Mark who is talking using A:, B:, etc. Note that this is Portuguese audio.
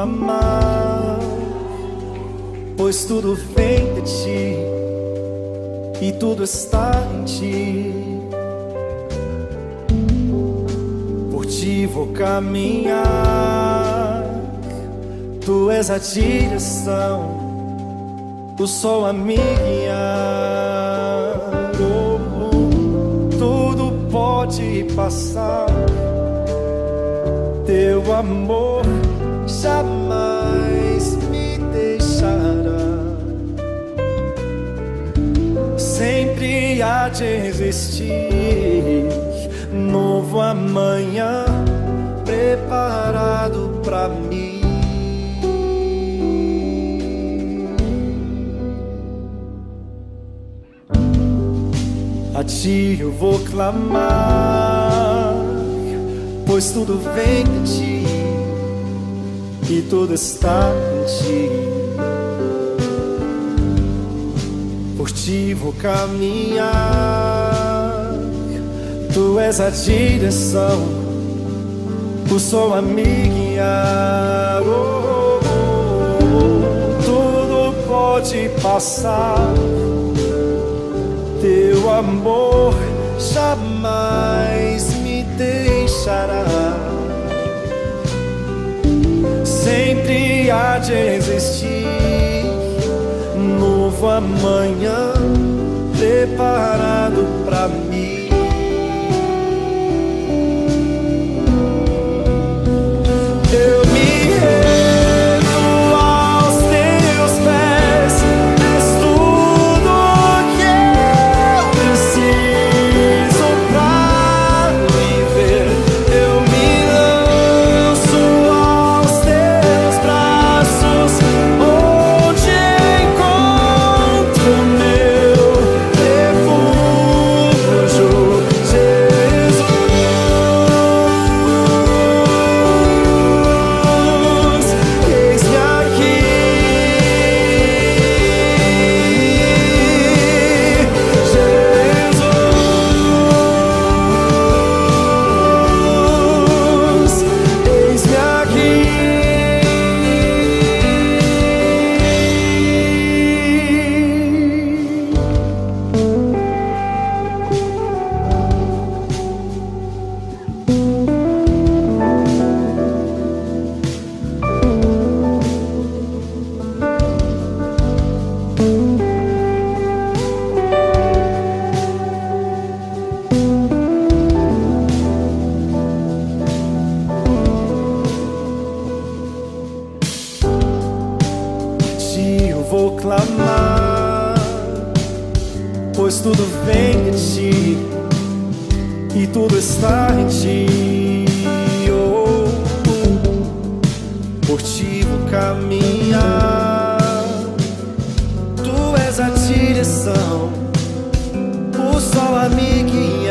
A: clamar, pois tudo vem de ti e tudo está em ti. Por ti vou caminhar, tu és a direção, o sol a me guiar. Tudo pode passar, teu amor jamais me deixará. Sempre há de existir novo amanhã preparado pra mim. A ti eu vou clamar, pois tudo vem de ti e tudo está em ti. Por ti vou caminhar, tu és a direção, o sol a me guiar. Tudo pode passar, teu amor jamais me deixará. Sempre há de existir novo amanhã preparado pra mim. Eu me rendo aos teus pés, és tudo que eu preciso pra viver. Eu me lanço aos teus braços, onde encontro meu refúgio, Jesus. Eis-me aqui, Jesus. Eis-me aqui. Ti eu vou clamar, pois tudo vem de ti e tudo está em ti. Por ti vou caminhar, tu és a direção, o sol a me guiar.